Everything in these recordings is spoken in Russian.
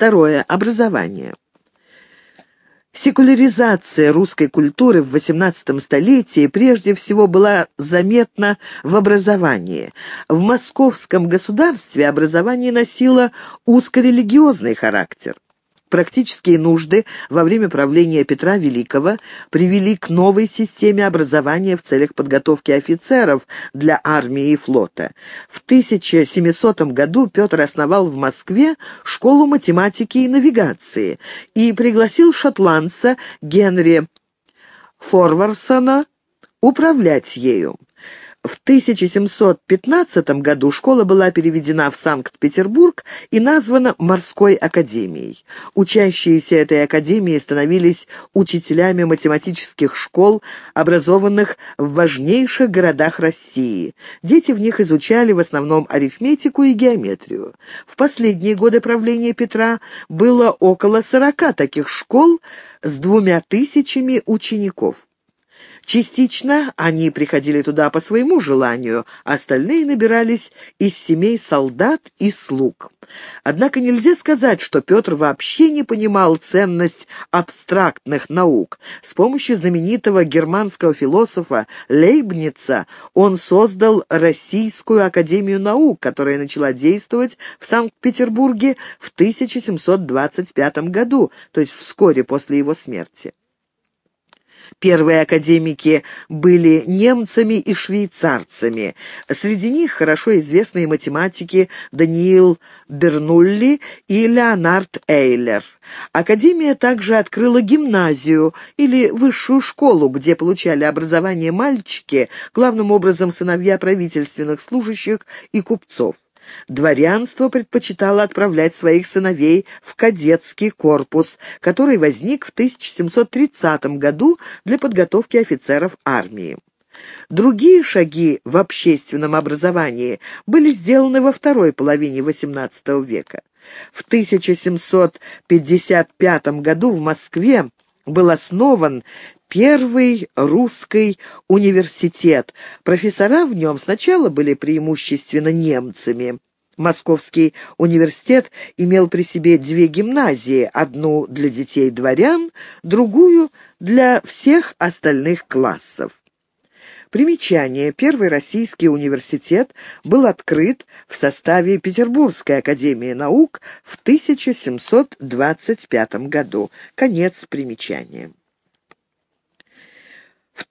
Второе. Образование. Секуляризация русской культуры в XVIII столетии прежде всего была заметна в образовании. В московском государстве образование носило узкорелигиозный характер. Практические нужды во время правления Петра Великого привели к новой системе образования в целях подготовки офицеров для армии и флота. В 1700 году Петр основал в Москве школу математики и навигации и пригласил шотландца Генри Форварсона управлять ею. В 1715 году школа была переведена в Санкт-Петербург и названа Морской академией. Учащиеся этой академии становились учителями математических школ, образованных в важнейших городах России. Дети в них изучали в основном арифметику и геометрию. В последние годы правления Петра было около 40 таких школ с 2000 учеников. Частично они приходили туда по своему желанию, остальные набирались из семей солдат и слуг. Однако нельзя сказать, что Петр вообще не понимал ценность абстрактных наук. С помощью знаменитого германского философа Лейбница он создал Российскую академию наук, которая начала действовать в Санкт-Петербурге в 1725 году, то есть вскоре после его смерти. Первые академики были немцами и швейцарцами. Среди них хорошо известные математики Даниил Бернулли и Леонард Эйлер. Академия также открыла гимназию или высшую школу, где получали образование мальчики, главным образом сыновья правительственных служащих и купцов. Дворянство предпочитало отправлять своих сыновей в кадетский корпус, который возник в 1730 году для подготовки офицеров армии. Другие шаги в общественном образовании были сделаны во второй половине XVIII века. В 1755 году в Москве был основан Первый русский университет. Профессора в нем сначала были преимущественно немцами. Московский университет имел при себе 2 гимназии, одну для детей дворян, другую для всех остальных классов. Примечание. Первый российский университет был открыт в составе Петербургской академии наук в 1725 году. Конец примечания. В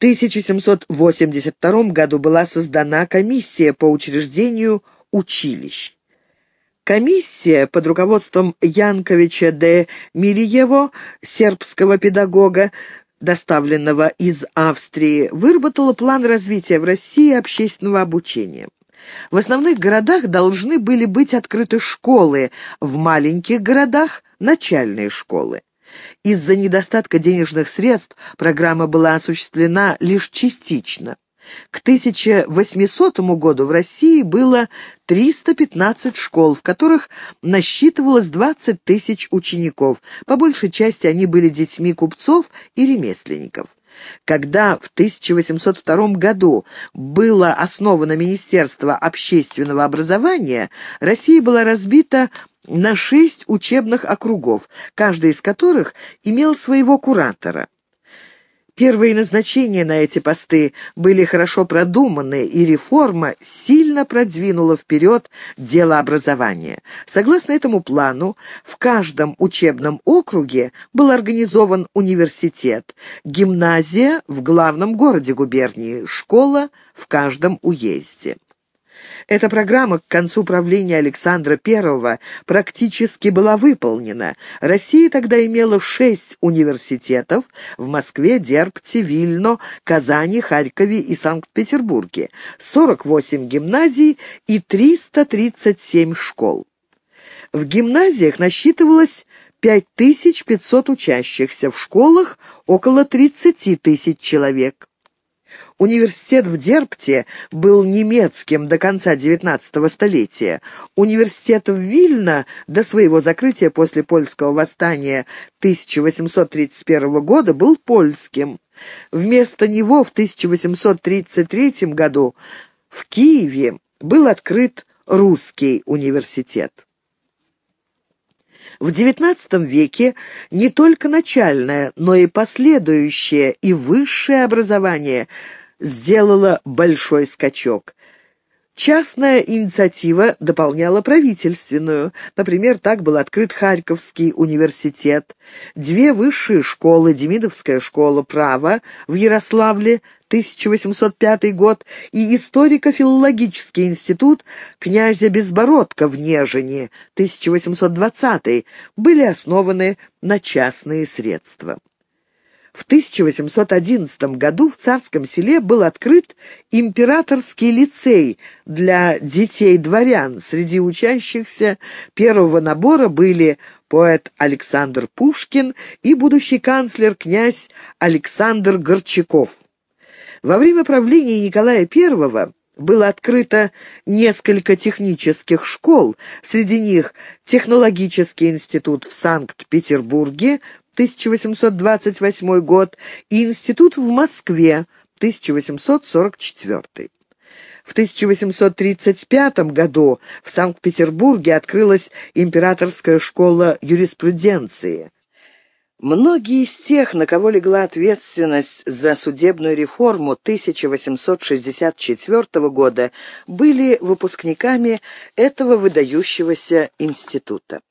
1782 году была создана комиссия по учреждению училищ. Комиссия под руководством Янковича де Мириево, сербского педагога, доставленного из Австрии, выработала план развития в России общественного обучения. В основных городах должны были быть открыты школы, в маленьких городах – начальные школы. Из-за недостатка денежных средств программа была осуществлена лишь частично. К 1800 году в России было 315 школ, в которых насчитывалось 20 тысяч учеников. По большей части они были детьми купцов и ремесленников. Когда в 1802 году было основано Министерство общественного образования, Россия была разбита на 6 учебных округов, каждый из которых имел своего куратора. Первые назначения на эти посты были хорошо продуманы, и реформа сильно продвинула вперед дело образования. Согласно этому плану, в каждом учебном округе был организован университет, гимназия в главном городе губернии, школа в каждом уезде. Эта программа к концу правления Александра I практически была выполнена. Россия тогда имела 6 университетов в Москве, Дербте, Вильно, Казани, Харькове и Санкт-Петербурге, 48 гимназий и 337 школ. В гимназиях насчитывалось 5500 учащихся, в школах около 30 тысяч человек. Университет в Дербте был немецким до конца XIX столетия. Университет в Вильно до своего закрытия после польского восстания 1831 года был польским. Вместо него в 1833 году в Киеве был открыт русский университет. В XIX веке не только начальное, но и последующее и высшее образование сделало большой скачок. Частная инициатива дополняла правительственную. Например, так был открыт Харьковский университет, две высшие школы, Демидовская школа права в Ярославле, 1805 год, и историко-филологический институт князя Безбородка в Нежине, 1820, были основаны на частные средства. В 1811 году в Царском Селе был открыт императорский лицей для детей-дворян. Среди учащихся первого набора были поэт Александр Пушкин и будущий канцлер князь Александр Горчаков. Во время правления Николая I было открыто несколько технических школ, среди них Технологический институт в Санкт-Петербурге, 1828 год, и институт в Москве, 1844. В 1835 году в Санкт-Петербурге открылась Императорская школа юриспруденции. Многие из тех, на кого легла ответственность за судебную реформу 1864 года, были выпускниками этого выдающегося института.